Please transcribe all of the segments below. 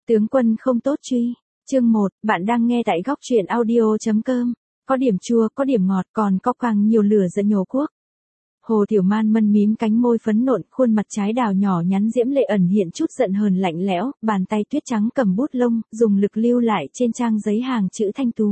Tướng quân không tốt truy. Chương 1, bạn đang nghe tại góc truyện audio.com. Có điểm chua, có điểm ngọt, còn có càng nhiều lửa giận nhổ cuốc. Hồ Tiểu Man mân mím cánh môi phấn nộn, khuôn mặt trái đào nhỏ nhắn diễm lệ ẩn hiện chút giận hờn lạnh lẽo, bàn tay tuyết trắng cầm bút lông, dùng lực lưu lại trên trang giấy hàng chữ thanh tú.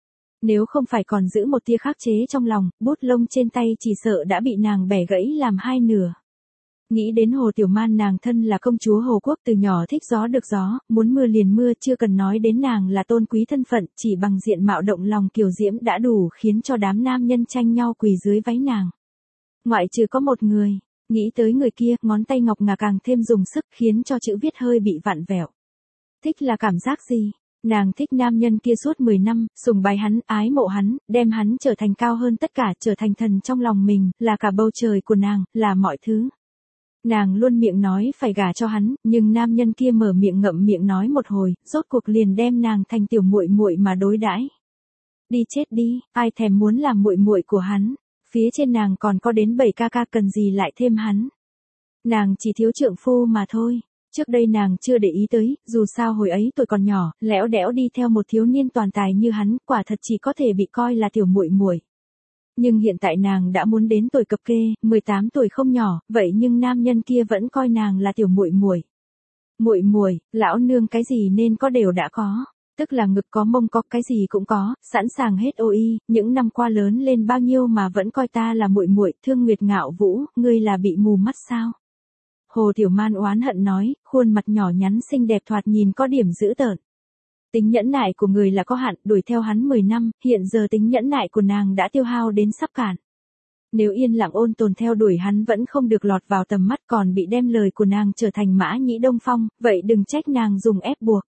Nếu không phải còn giữ một tia khắc chế trong lòng, bút lông trên tay chỉ sợ đã bị nàng bẻ gãy làm hai nửa. Nghĩ đến Hồ Tiểu Man nàng thân là công chúa Hồ Quốc từ nhỏ thích gió được gió, muốn mưa liền mưa, chưa cần nói đến nàng là tôn quý thân phận, chỉ bằng diện mạo động lòng kiều diễm đã đủ khiến cho đám nam nhân tranh nhau quỳ dưới váy nàng. Ngoại trừ có một người, nghĩ tới người kia, ngón tay ngọc ngà càng thêm dùng sức khiến cho chữ viết hơi bị vặn vẹo. Thích là cảm giác gì? Nàng thích nam nhân kia suốt 10 năm, sùng bái hắn, ái mộ hắn, đem hắn trở thành cao hơn tất cả, trở thành thần trong lòng mình, là cả bầu trời của nàng, là mọi thứ. Nàng luôn miệng nói phải gả cho hắn, nhưng nam nhân kia mở miệng ngậm miệng nói một hồi, rốt cuộc liền đem nàng thành tiểu muội muội mà đối đãi. Đi chết đi, ai thèm muốn làm muội muội của hắn, phía trên nàng còn có đến 7 ca ca cần gì lại thêm hắn. Nàng chỉ thiếu trượng phu mà thôi. Trước đây nàng chưa để ý tới, dù sao hồi ấy tuổi còn nhỏ, lẽo đẽo đi theo một thiếu niên toàn tài như hắn, quả thật chỉ có thể bị coi là tiểu muội muội. Nhưng hiện tại nàng đã muốn đến tuổi cập kê, 18 tuổi không nhỏ, vậy nhưng nam nhân kia vẫn coi nàng là tiểu muội muội. Muội muội, lão nương cái gì nên có đều đã có, tức là ngực có mông có, cái gì cũng có, sẵn sàng hết ôi, những năm qua lớn lên bao nhiêu mà vẫn coi ta là muội muội. Thương Nguyệt Ngạo Vũ, ngươi là bị mù mắt sao? Hồ Tiểu Man oán hận nói, khuôn mặt nhỏ nhắn xinh đẹp thoạt nhìn có điểm dữ tợn. Tính nhẫn nại của người là có hạn, đuổi theo hắn 10 năm, hiện giờ tính nhẫn nại của nàng đã tiêu hao đến sắp cạn. Nếu yên lặng ôn tồn theo đuổi hắn vẫn không được lọt vào tầm mắt còn bị đem lời của nàng trở thành Mã Nhĩ Đông Phong, vậy đừng trách nàng dùng ép buộc.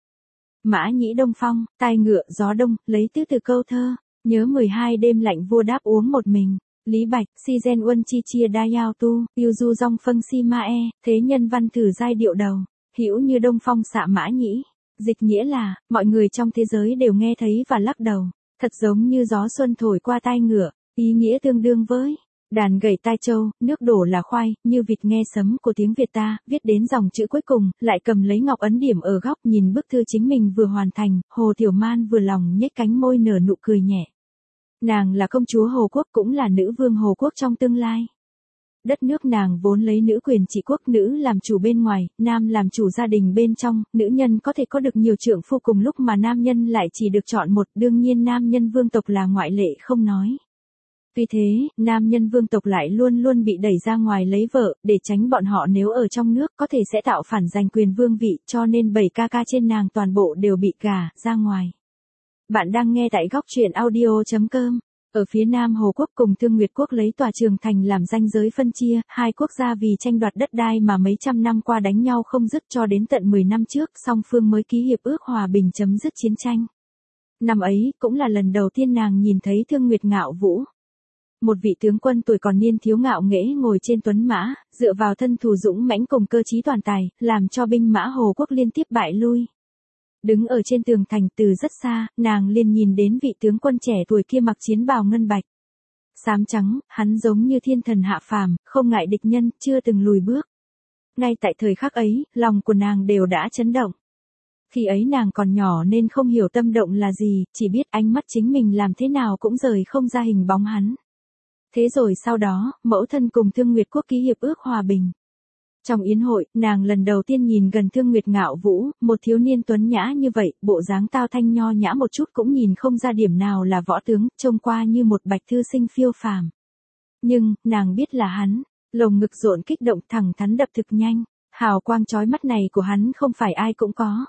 Mã Nhĩ Đông Phong, tai ngựa, gió đông, lấy tứ từ câu thơ, nhớ 12 đêm lạnh vua đáp uống một mình. Lý Bạch, si gen uân chi chia đa yao tu, yêu du dong phân si ma e, thế nhân văn thử giai điệu đầu, hữu như Đông Phong xạ Mã Nhĩ. Dịch nghĩa là, mọi người trong thế giới đều nghe thấy và lắc đầu, thật giống như gió xuân thổi qua tai ngựa, ý nghĩa tương đương với đàn gảy tai trâu, nước đổ là khoai, như vịt nghe sấm của tiếng Việt ta, viết đến dòng chữ cuối cùng, lại cầm lấy ngọc ấn điểm ở góc nhìn bức thư chính mình vừa hoàn thành, Hồ Tiểu Man vừa lòng nhếch cánh môi nở nụ cười nhẹ. Nàng là công chúa Hồ Quốc cũng là nữ vương Hồ Quốc trong tương lai. Đất nước nàng vốn lấy nữ quyền trị quốc, nữ làm chủ bên ngoài, nam làm chủ gia đình bên trong, nữ nhân có thể có được nhiều trượng phu cùng lúc mà nam nhân lại chỉ được chọn một, đương nhiên nam nhân vương tộc là ngoại lệ không nói. Vì thế, nam nhân vương tộc lại luôn luôn bị đẩy ra ngoài lấy vợ, để tránh bọn họ nếu ở trong nước có thể sẽ tạo phản giành quyền vương vị, cho nên 7 ca ca trên nàng toàn bộ đều bị gả ra ngoài. Bạn đang nghe tại góc truyện audio.com. Ở phía Nam Hồ Quốc cùng Thương Nguyệt Quốc lấy tòa Trường Thành làm ranh giới phân chia, hai quốc gia vì tranh đoạt đất đai mà mấy trăm năm qua đánh nhau không dứt cho đến tận 10 năm trước, song phương mới ký hiệp ước hòa bình chấm dứt chiến tranh. Năm ấy, cũng là lần đầu tiên nàng nhìn thấy Thương Nguyệt Ngạo Vũ. Một vị tướng quân tuổi còn niên thiếu ngạo nghễ ngồi trên tuấn mã, dựa vào thân thủ dũng mãnh cùng cơ trí toàn tài, làm cho binh mã Hồ Quốc liên tiếp bại lui. Đứng ở trên tường thành từ rất xa, nàng liền nhìn đến vị tướng quân trẻ tuổi kia mặc chiến bào ngân bạch. Xám trắng, hắn giống như thiên thần hạ phàm, không ngại địch nhân, chưa từng lùi bước. Ngay tại thời khắc ấy, lòng của nàng đều đã chấn động. Khi ấy nàng còn nhỏ nên không hiểu tâm động là gì, chỉ biết ánh mắt chính mình làm thế nào cũng rời không ra hình bóng hắn. Thế rồi sau đó, mẫu thân cùng Thương Nguyệt Quốc ký hiệp ước hòa bình. Trong yến hội, nàng lần đầu tiên nhìn gần Thương Nguyệt Ngạo Vũ, một thiếu niên tuấn nhã như vậy, bộ dáng tao thanh nho nhã một chút cũng nhìn không ra điểm nào là võ tướng, trông qua như một bạch thư sinh phiêu phàm. Nhưng, nàng biết là hắn, lồng ngực rộn kích động thẳng thắn đập thực nhanh, hào quang chói mắt này của hắn không phải ai cũng có.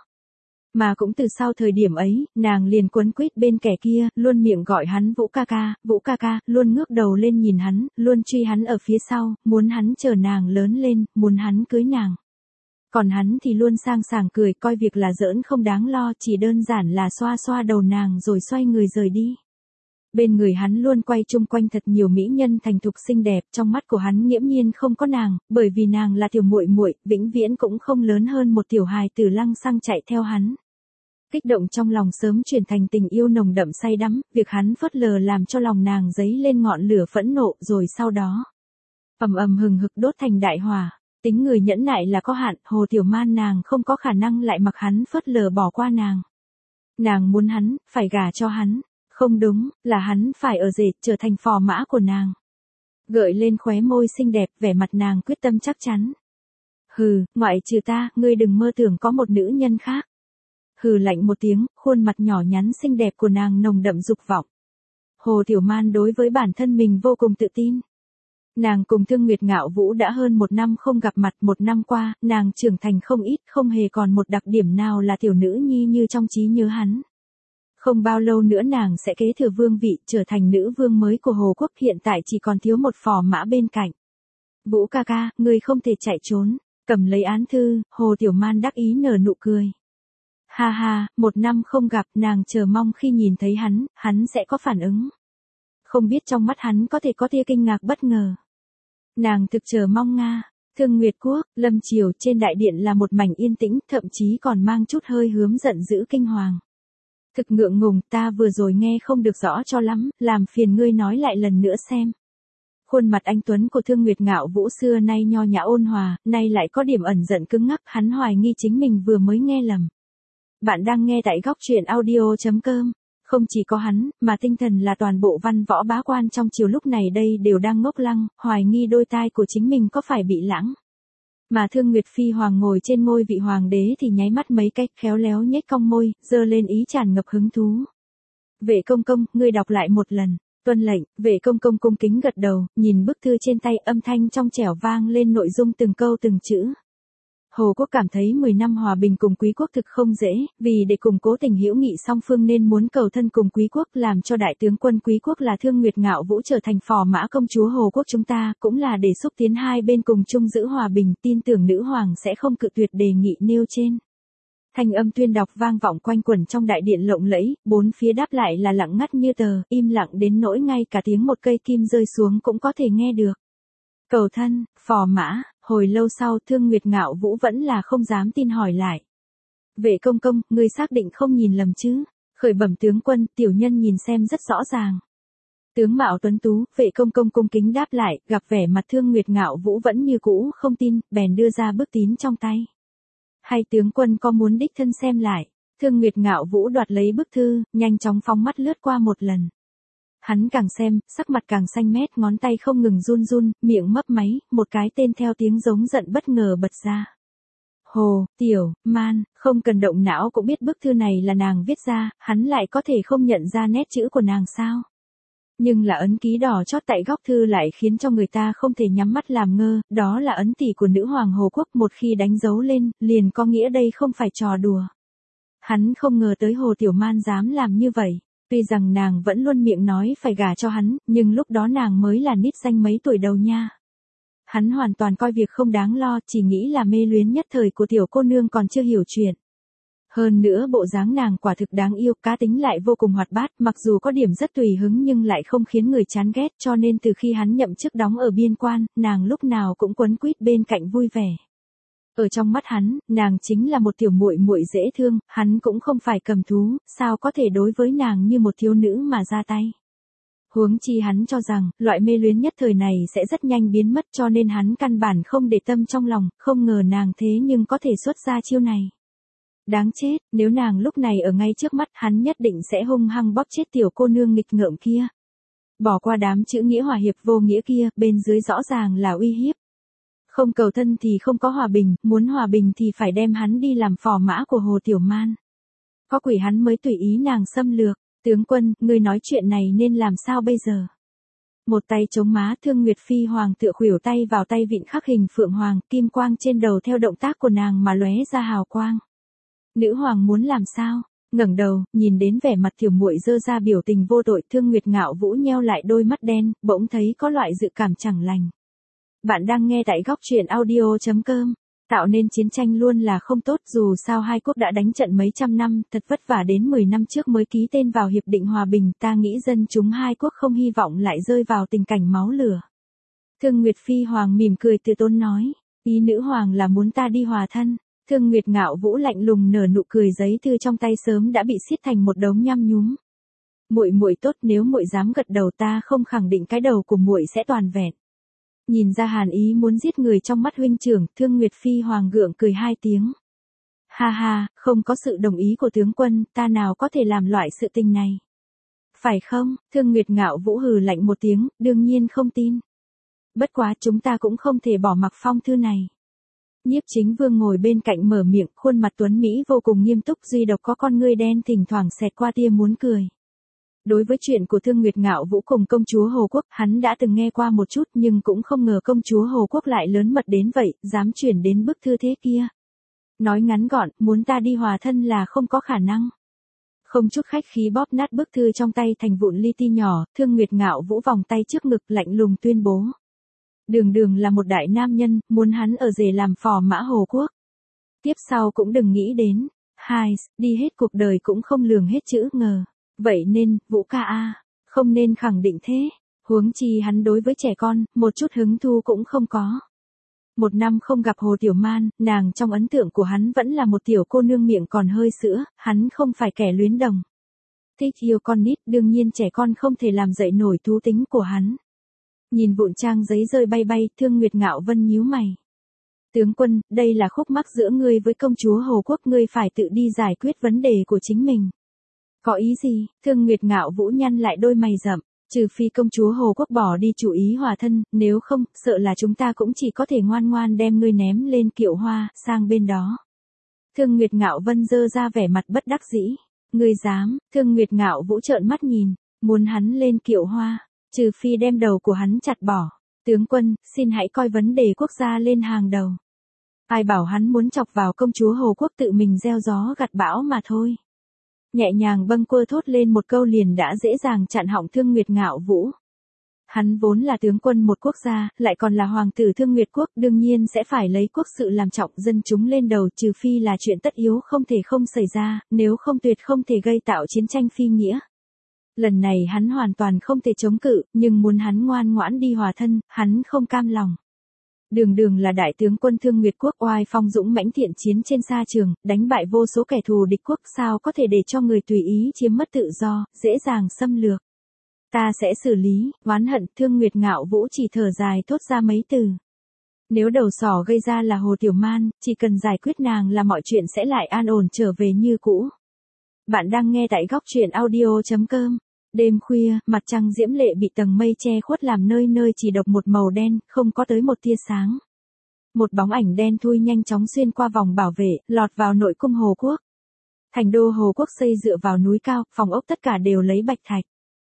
Mà cũng từ sau thời điểm ấy, nàng liền quấn quýt bên kẻ kia, luôn miệng gọi hắn Vũ ca ca, luôn ngước đầu lên nhìn hắn, luôn truy hắn ở phía sau, muốn hắn chờ nàng lớn lên, muốn hắn cưới nàng. Còn hắn thì luôn sang sảng cười, coi việc là giỡn không đáng lo, chỉ đơn giản là xoa xoa đầu nàng rồi xoay người rời đi. Bên người hắn luôn quay chung quanh thật nhiều mỹ nhân thành thục xinh đẹp, trong mắt của hắn nghiễm nhiên không có nàng, bởi vì nàng là tiểu muội muội, vĩnh viễn cũng không lớn hơn một tiểu hài tử lăng xăng chạy theo hắn. Kích động trong lòng sớm chuyển thành tình yêu nồng đậm say đắm, việc hắn phớt lờ làm cho lòng nàng dấy lên ngọn lửa phẫn nộ rồi sau đó ầm ầm hừng hực đốt thành đại hỏa. Tính người nhẫn nại là có hạn, Hồ Tiểu Man nàng không có khả năng lại mặc hắn phớt lờ bỏ qua nàng. Nàng muốn hắn, phải gả cho hắn. Không đúng, là hắn phải ở rể, trở thành phò mã của nàng. Gợi lên khóe môi xinh đẹp, vẻ mặt nàng quyết tâm chắc chắn. Hừ, ngoại trừ ta, ngươi đừng mơ tưởng có một nữ nhân khác. Hừ lạnh một tiếng, khuôn mặt nhỏ nhắn xinh đẹp của nàng nồng đậm dục vọng. Hồ Tiểu Man đối với bản thân mình vô cùng tự tin. Nàng cùng Thương Nguyệt Ngạo Vũ đã hơn 1 năm không gặp mặt, 1 năm qua, nàng trưởng thành không ít, không hề còn một đặc điểm nào là tiểu nữ nhi như trong trí nhớ hắn. Không bao lâu nữa nàng sẽ kế thừa vương vị, trở thành nữ vương mới của Hồ Quốc, hiện tại chỉ còn thiếu một phò mã bên cạnh. Vũ ca ca, ngươi không thể chạy trốn, cầm lấy án thư, Hồ Tiểu Man đắc ý nở nụ cười. Ha ha, 1 năm không gặp, nàng chờ mong khi nhìn thấy hắn sẽ có phản ứng. Không biết trong mắt hắn có thể có tia kinh ngạc bất ngờ. Nàng thực chờ mong nga. Thương Nguyệt Quốc, lâm chiều trên đại điện là một mảnh yên tĩnh, thậm chí còn mang chút hơi hướm giận dữ kinh hoàng. Thực ngượng ngùng, ta vừa rồi nghe không được rõ cho lắm, làm phiền ngươi nói lại lần nữa xem. Khuôn mặt anh tuấn của Thương Nguyệt Ngạo Vũ xưa nay nho nhã ôn hòa, nay lại có điểm ẩn giận cứng ngắc, hắn hoài nghi chính mình vừa mới nghe lầm. Bạn đang nghe tại góc truyện audio.com. Không chỉ có hắn, mà tinh thần là toàn bộ văn võ bá quan trong triều lúc này đây đều đang ngốc lăng, hoài nghi đôi tai của chính mình có phải bị lãng. Mà Thương Nguyệt Phi Hoàng ngồi trên ngôi vị hoàng đế thì nháy mắt mấy cách khéo léo nhếch cong môi, giơ lên ý tràn ngập hứng thú. Vệ công công, ngươi đọc lại một lần. Tuân lệnh, vệ công công cung kính gật đầu, nhìn bức thư trên tay, âm thanh trong trẻo vang lên nội dung từng câu từng chữ. Hồ Quốc cảm thấy 10 năm hòa bình cùng Quý Quốc thực không dễ, vì để củng cố tình hữu nghị song phương nên muốn cầu thân cùng Quý Quốc, làm cho đại tướng quân Quý Quốc là Thương Nguyệt Ngạo Vũ trở thành phò mã công chúa Hồ Quốc chúng ta, cũng là để xúc tiến hai bên cùng chung giữ hòa bình, tin tưởng nữ hoàng sẽ không cự tuyệt đề nghị nêu trên. Thanh âm tuyên đọc vang vọng quanh quẩn trong đại điện lộng lẫy, bốn phía đáp lại là lặng ngắt như tờ, im lặng đến nỗi ngay cả tiếng một cây kim rơi xuống cũng có thể nghe được. Cầu thân, phò mã, hồi lâu sau Thương Nguyệt Ngạo Vũ vẫn là không dám tin hỏi lại. Vệ công công, ngươi xác định không nhìn lầm chứ? Khởi bẩm tướng quân, tiểu nhân nhìn xem rất rõ ràng. Tướng mạo tuấn tú, vệ công công cung kính đáp lại, gặp vẻ mặt Thương Nguyệt Ngạo Vũ vẫn như cũ, không tin, bèn đưa ra bức tín trong tay. Hay tướng quân có muốn đích thân xem lại? Thương Nguyệt Ngạo Vũ đoạt lấy bức thư, nhanh chóng phóng mắt lướt qua một lần. Hắn càng xem, sắc mặt càng xanh mét, ngón tay không ngừng run run, miệng mấp máy, một cái tên theo tiếng giống giận bất ngờ bật ra. Hồ, Tiểu, Man, không cần động não cũng biết bức thư này là nàng viết ra, hắn lại có thể không nhận ra nét chữ của nàng sao? Nhưng là ấn ký đỏ chót tại góc thư lại khiến cho người ta không thể nhắm mắt làm ngơ, đó là ấn tỷ của nữ hoàng Hồ Quốc, một khi đánh dấu lên, liền có nghĩa đây không phải trò đùa. Hắn không ngờ tới Hồ Tiểu Man dám làm như vậy. Tuy rằng nàng vẫn luôn miệng nói phải gả cho hắn, nhưng lúc đó nàng mới là nít xanh mấy tuổi đầu nha. Hắn hoàn toàn coi việc không đáng lo, chỉ nghĩ là mê luyến nhất thời của tiểu cô nương còn chưa hiểu chuyện. Hơn nữa bộ dáng nàng quả thực đáng yêu, cá tính lại vô cùng hoạt bát, mặc dù có điểm rất tùy hứng nhưng lại không khiến người chán ghét, cho nên từ khi hắn nhậm chức đóng ở biên quan, nàng lúc nào cũng quấn quýt bên cạnh vui vẻ. Ở trong mắt hắn, nàng chính là một tiểu muội muội dễ thương, hắn cũng không phải cầm thú, sao có thể đối với nàng như một thiếu nữ mà ra tay. Huống chi hắn cho rằng, loại mê luyến nhất thời này sẽ rất nhanh biến mất cho nên hắn căn bản không để tâm trong lòng, không ngờ nàng thế nhưng có thể xuất ra chiêu này. Đáng chết, nếu nàng lúc này ở ngay trước mắt hắn nhất định sẽ hung hăng bóp chết tiểu cô nương nghịch ngợm kia. Bỏ qua đám chữ nghĩa hòa hiệp vô nghĩa kia, bên dưới rõ ràng là uy hiếp. Không cầu thân thì không có hòa bình, muốn hòa bình thì phải đem hắn đi làm phò mã của Hồ Tiểu Man. Có quỷ hắn mới tùy ý nàng xâm lược. Tướng quân, ngươi nói chuyện này nên làm sao bây giờ? Một tay chống má, Thương Nguyệt Phi Hoàng tựa khuỷu tay vào tay vịn khắc hình phượng hoàng, kim quang trên đầu theo động tác của nàng mà lóe ra hào quang. Nữ hoàng muốn làm sao? Ngẩng đầu, nhìn đến vẻ mặt tiểu muội dơ ra biểu tình vô tội, Thương Nguyệt Ngạo Vũ nheo lại đôi mắt đen, bỗng thấy có loại dự cảm chẳng lành. Bạn đang nghe tại góc truyện audio.com. Tạo nên chiến tranh luôn là không tốt, dù sao hai quốc đã đánh trận mấy trăm năm, thật vất vả đến 10 năm trước mới ký tên vào hiệp định hòa bình, ta nghĩ dân chúng hai quốc không hy vọng lại rơi vào tình cảnh máu lửa. Thương Nguyệt Phi Hoàng mỉm cười tự tôn nói, ý nữ hoàng là muốn ta đi hòa thân. Thương Nguyệt Ngạo Vũ lạnh lùng nở nụ cười, giấy thư trong tay sớm đã bị xiết thành một đống nhăm nhúm. Muội muội tốt, nếu muội dám gật đầu ta không khẳng định cái đầu của muội sẽ toàn vẹn. Nhìn ra hàn ý muốn giết người trong mắt huynh trưởng, Thương Nguyệt Phi Hoàng gượng cười hai tiếng. Ha ha, không có sự đồng ý của tướng quân, ta nào có thể làm loại sự tình này. Phải không? Thương Nguyệt Ngạo Vũ hừ lạnh một tiếng, đương nhiên không tin. Bất quá chúng ta cũng không thể bỏ mặc phong thư này. Nhiếp Chính Vương ngồi bên cạnh mở miệng, khuôn mặt tuấn Mỹ vô cùng nghiêm túc, duy độc có con ngươi đen thỉnh thoảng xẹt qua tia muốn cười. Đối với chuyện của Thương Nguyệt Ngạo Vũ cùng công chúa Hồ Quốc, hắn đã từng nghe qua một chút nhưng cũng không ngờ công chúa Hồ Quốc lại lớn mật đến vậy, dám chuyển đến bức thư thế kia. Nói ngắn gọn, muốn ta đi hòa thân là không có khả năng. Không chút khách khí bóp nát bức thư trong tay thành vụn li ti nhỏ, Thương Nguyệt Ngạo Vũ vòng tay trước ngực lạnh lùng tuyên bố. Đường Đường là một đại nam nhân, muốn hắn ở rể làm phò mã Hồ Quốc. Tiếp sau cũng đừng nghĩ đến. Hai, đi hết cuộc đời cũng không lường hết chữ ngờ. Vậy nên, Vũ ca a, không nên khẳng định thế. Huống chi hắn đối với trẻ con, một chút hứng thu cũng không có. Một năm không gặp Hồ Tiểu Man, nàng trong ấn tượng của hắn vẫn là một tiểu cô nương miệng còn hơi sữa, hắn không phải kẻ luyến đồng. Thích yêu con nít, đương nhiên trẻ con không thể làm dậy nổi thú tính của hắn. Nhìn vụn trang giấy rơi bay bay, Thương Nguyệt Ngạo Vân nhíu mày. Tướng quân, đây là khúc mắc giữa ngươi với công chúa Hồ Quốc, ngươi phải tự đi giải quyết vấn đề của chính mình. Có ý gì? Thương Nguyệt Ngạo Vũ nhăn lại đôi mày rậm. Trừ phi công chúa Hồ Quốc bỏ đi chủ ý hòa thân, nếu không, sợ là chúng ta cũng chỉ có thể ngoan ngoan đem ngươi ném lên kiệu hoa, sang bên đó. Thương Nguyệt Ngạo Vân giơ ra vẻ mặt bất đắc dĩ. Ngươi dám? Thương Nguyệt Ngạo Vũ trợn mắt nhìn, muốn hắn lên kiệu hoa, trừ phi đem đầu của hắn chặt bỏ. Tướng quân, xin hãy coi vấn đề quốc gia lên hàng đầu. Ai bảo hắn muốn chọc vào công chúa Hồ Quốc tự mình gieo gió gặt bão mà thôi. Nhẹ nhàng bâng quơ thốt lên một câu liền đã dễ dàng chặn họng Thương Nguyệt Ngạo Vũ. Hắn vốn là tướng quân một quốc gia, lại còn là hoàng tử Thương Nguyệt Quốc, đương nhiên sẽ phải lấy quốc sự làm trọng, dân chúng lên đầu, trừ phi là chuyện tất yếu không thể không xảy ra, nếu không tuyệt không thể gây tạo chiến tranh phi nghĩa. Lần này hắn hoàn toàn không thể chống cự, nhưng muốn hắn ngoan ngoãn đi hòa thân, hắn không cam lòng. Đường Đường là đại tướng quân Thương Nguyệt Quốc, oai phong dũng mãnh thiện chiến trên sa trường, đánh bại vô số kẻ thù địch quốc, sao có thể để cho người tùy ý chiếm mất tự do, dễ dàng xâm lược. Ta sẽ xử lý, oán hận. Thương Nguyệt Ngạo Vũ chỉ thở dài thốt ra mấy từ. Nếu đầu sỏ gây ra là Hồ Tiểu Man, chỉ cần giải quyết nàng là mọi chuyện sẽ lại an ổn trở về như cũ. Bạn đang nghe tại góc truyện audio.com. Đêm khuya, mặt trăng diễm lệ bị tầng mây che khuất làm nơi nơi chỉ độc một màu đen, không có tới một tia sáng. Một bóng ảnh đen thui nhanh chóng xuyên qua vòng bảo vệ, lọt vào nội cung Hồ Quốc. Thành đô Hồ Quốc xây dựa vào núi cao, phòng ốc tất cả đều lấy bạch thạch.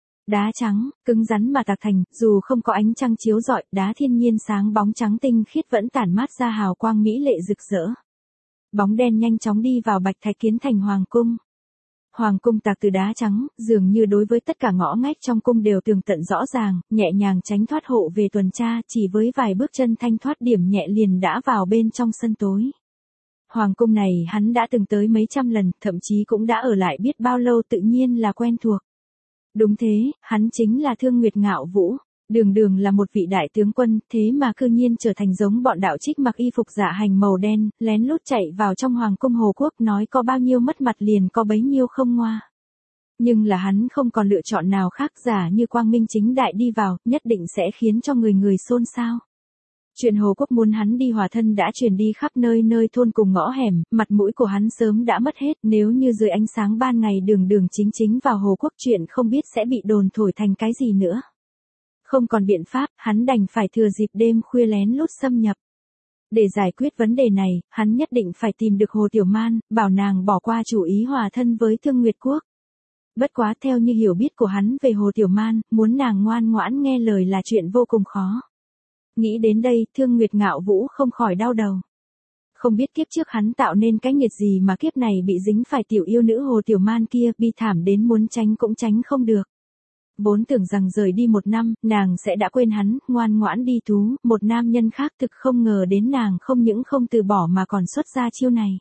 Đá trắng, cứng rắn mà tạc thành, dù không có ánh trăng chiếu rọi, đá thiên nhiên sáng bóng trắng tinh khiết vẫn tản mát ra hào quang mỹ lệ rực rỡ. Bóng đen nhanh chóng đi vào bạch thạch kiến thành hoàng cung. Hoàng cung tạc từ đá trắng, dường như đối với tất cả ngõ ngách trong cung đều tường tận rõ ràng, nhẹ nhàng tránh thoát hộ về tuần tra, chỉ với vài bước chân thanh thoát điểm nhẹ liền đã vào bên trong sân tối. Hoàng cung này hắn đã từng tới mấy trăm lần, thậm chí cũng đã ở lại biết bao lâu, tự nhiên là quen thuộc. Đúng thế, hắn chính là Thương Nguyệt Ngạo Vũ. Đường Đường là một vị đại tướng quân, thế mà cư nhiên trở thành giống bọn đạo trích mặc y phục dạ hành màu đen, lén lút chạy vào trong hoàng cung Hồ Quốc, nói có bao nhiêu mất mặt liền có bấy nhiêu không ngoa. Nhưng là hắn không còn lựa chọn nào khác, giả như quang minh chính đại đi vào, nhất định sẽ khiến cho người người xôn xao. Chuyện Hồ Quốc muốn hắn đi hòa thân đã truyền đi khắp nơi nơi thôn cùng ngõ hẻm, mặt mũi của hắn sớm đã mất hết, nếu như dưới ánh sáng ban ngày Đường Đường chính chính vào Hồ Quốc, chuyện không biết sẽ bị đồn thổi thành cái gì nữa. Không còn biện pháp, hắn đành phải thừa dịp đêm khuya lén lút xâm nhập. Để giải quyết vấn đề này, hắn nhất định phải tìm được Hồ Tiểu Man, bảo nàng bỏ qua chủ ý hòa thân với Thương Nguyệt Quốc. Bất quá theo như hiểu biết của hắn về Hồ Tiểu Man, muốn nàng ngoan ngoãn nghe lời là chuyện vô cùng khó. Nghĩ đến đây, Thương Nguyệt Ngạo Vũ không khỏi đau đầu. Không biết kiếp trước hắn tạo nên cái nghiệt gì mà kiếp này bị dính phải tiểu yêu nữ Hồ Tiểu Man kia, bi thảm đến muốn tránh cũng tránh không được. Vốn tưởng rằng rời đi một năm, nàng sẽ đã quên hắn, ngoan ngoãn đi thú, một nam nhân khác, thực không ngờ đến nàng không những không từ bỏ mà còn xuất ra chiêu này.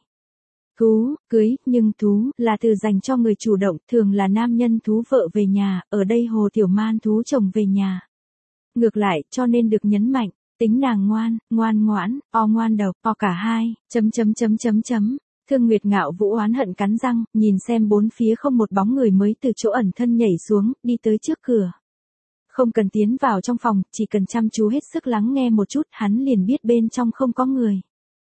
Thú, cưới, nhưng thú, là từ dành cho người chủ động, thường là nam nhân thú vợ về nhà, ở đây Hồ Tiểu Man thú chồng về nhà. Ngược lại, cho nên được nhấn mạnh, tính nàng ngoan, ngoan ngoãn, ngoan độc, cả hai, Thương Nguyệt Ngạo Vũ oán hận cắn răng, nhìn xem bốn phía không một bóng người mới từ chỗ ẩn thân nhảy xuống, đi tới trước cửa. Không cần tiến vào trong phòng, chỉ cần chăm chú hết sức lắng nghe một chút, hắn liền biết bên trong không có người.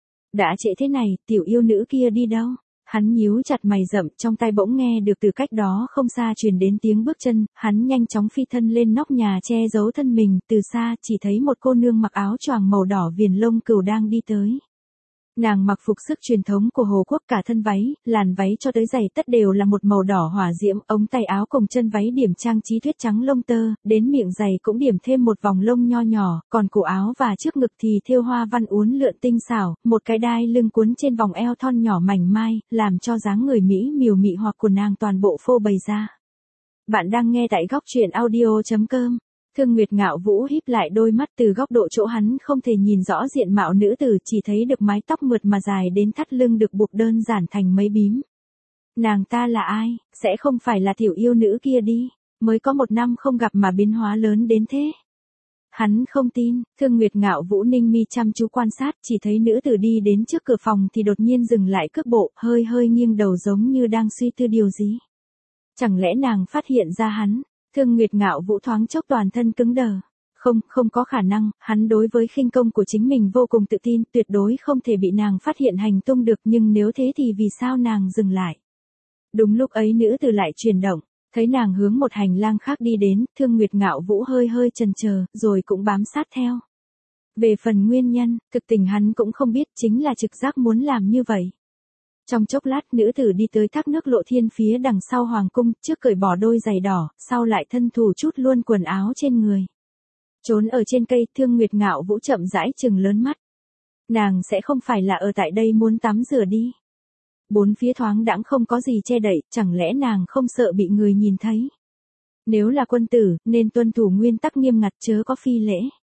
Đã trễ thế này, tiểu yêu nữ kia đi đâu? Hắn nhíu chặt mày rậm, trong tai bỗng nghe được từ cách đó không xa truyền đến tiếng bước chân, hắn nhanh chóng phi thân lên nóc nhà che giấu thân mình, từ xa chỉ thấy một cô nương mặc áo choàng màu đỏ viền lông cừu đang đi tới. Nàng mặc phục sức truyền thống của Hồ Quốc, cả thân váy, làn váy cho tới giày tất đều là một màu đỏ hỏa diễm, ống tay áo cùng chân váy điểm trang trí tuyết trắng lông tơ, đến miệng giày cũng điểm thêm một vòng lông nho nhỏ, còn cổ áo và trước ngực thì thêu hoa văn uốn lượn tinh xảo, một cái đai lưng cuốn trên vòng eo thon nhỏ mảnh mai, làm cho dáng người mỹ miều mị hoặc của nàng toàn bộ phô bày ra. Bạn đang nghe tại góc truyện audio.com. Thương Nguyệt Ngạo Vũ híp lại đôi mắt, từ góc độ chỗ hắn không thể nhìn rõ diện mạo nữ tử, chỉ thấy được mái tóc mượt mà dài đến thắt lưng được buộc đơn giản thành mấy bím. Nàng ta là ai? Sẽ không phải là tiểu yêu nữ kia đi, mới có 1 năm không gặp mà biến hóa lớn đến thế. Hắn không tin. Thương Nguyệt Ngạo Vũ ninh mi chăm chú quan sát, chỉ thấy nữ tử đi đến trước cửa phòng thì đột nhiên dừng lại cước bộ, hơi hơi nghiêng đầu giống như đang suy tư điều gì. Chẳng lẽ nàng phát hiện ra hắn? Thương Nguyệt Ngạo Vũ thoáng chốc toàn thân cứng đờ. Không có khả năng, hắn đối với khinh công của chính mình vô cùng tự tin, tuyệt đối không thể bị nàng phát hiện hành tung được, nhưng nếu thế thì vì sao nàng dừng lại? Đúng lúc ấy nữ tử lại chuyển động, thấy nàng hướng một hành lang khác đi đến, Thương Nguyệt Ngạo Vũ hơi hơi chần chờ, rồi cũng bám sát theo. Về phần nguyên nhân, thực tình hắn cũng không biết, chính là trực giác muốn làm như vậy. Trong chốc lát nữ tử đi tới thác nước Lộ Thiên phía đằng sau hoàng cung, trước cởi bỏ đôi giày đỏ, sau lại thân thủ chút luôn quần áo trên người. Trốn ở trên cây, Thương Nguyệt Ngạo Vũ chậm rãi chừng lớn mắt. Nàng sẽ không phải là ở tại đây muốn tắm rửa đi. Bốn phía thoáng đãng không có gì che đậy, chẳng lẽ nàng không sợ bị người nhìn thấy. Nếu là quân tử, nên tuân thủ nguyên tắc nghiêm ngặt chớ có phi lễ.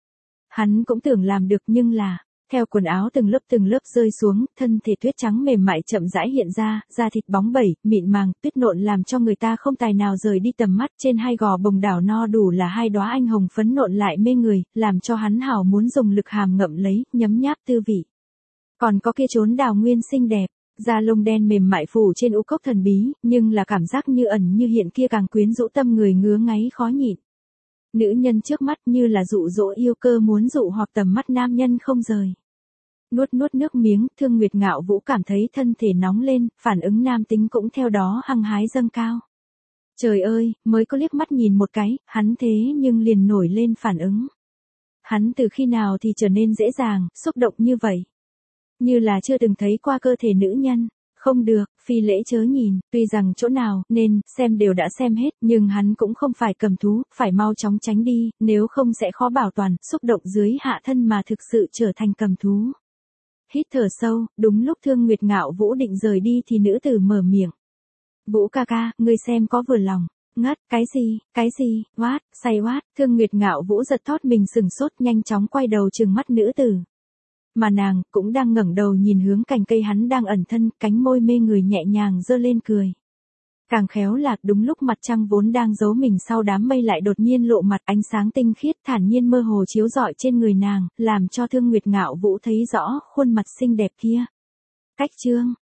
Hắn cũng tưởng làm được nhưng là... Theo quần áo từng lớp rơi xuống, thân thể tuyết trắng mềm mại chậm rãi hiện ra, da thịt bóng bẩy, mịn màng, tuyết nộn làm cho người ta không tài nào rời đi tầm mắt, trên hai gò bồng đảo no đủ là 2 đóa anh hồng phấn nộn lại mê người, làm cho hắn hảo muốn dùng lực hàm ngậm lấy, nhấm nháp tư vị. Còn có kia chốn đào nguyên xinh đẹp, da lông đen mềm mại phủ trên u cốc thần bí, nhưng là cảm giác như ẩn như hiện kia càng quyến rũ tâm người ngứa ngáy khó nhịn. Nữ nhân trước mắt như là dụ dỗ yêu cơ muốn dụ hoặc tầm mắt nam nhân không rời. Nuốt nước miếng, Thương Nguyệt Ngạo Vũ cảm thấy thân thể nóng lên, phản ứng nam tính cũng theo đó hăng hái dâng cao. Trời ơi, mới có liếc mắt nhìn một cái, hắn thế nhưng liền nổi lên phản ứng. Hắn từ khi nào thì trở nên dễ dàng, xúc động như vậy. Như là chưa từng thấy qua cơ thể nữ nhân. Không được, phi lễ chớ nhìn, tuy rằng chỗ nào nên xem đều đã xem hết, nhưng hắn cũng không phải cầm thú, phải mau chóng tránh đi, nếu không sẽ khó bảo toàn, xúc động dưới hạ thân mà thực sự trở thành cầm thú. Hít thở sâu, đúng lúc Thương Nguyệt Ngạo Vũ định rời đi thì nữ tử mở miệng. Vũ ca ca, ngươi xem có vừa lòng. Ngất, cái gì, say what, Thương Nguyệt Ngạo Vũ giật thót mình sừng sốt nhanh chóng quay đầu trừng mắt nữ tử. Mà nàng, cũng đang ngẩng đầu nhìn hướng cành cây hắn đang ẩn thân, cánh môi mê người nhẹ nhàng giơ lên cười. Càng khéo là, đúng lúc mặt trăng vốn đang giấu mình sau đám mây lại đột nhiên lộ mặt, ánh sáng tinh khiết thản nhiên mơ hồ chiếu rọi trên người nàng, làm cho Thương Nguyệt Ngạo Vũ thấy rõ khuôn mặt xinh đẹp kia. Cách chương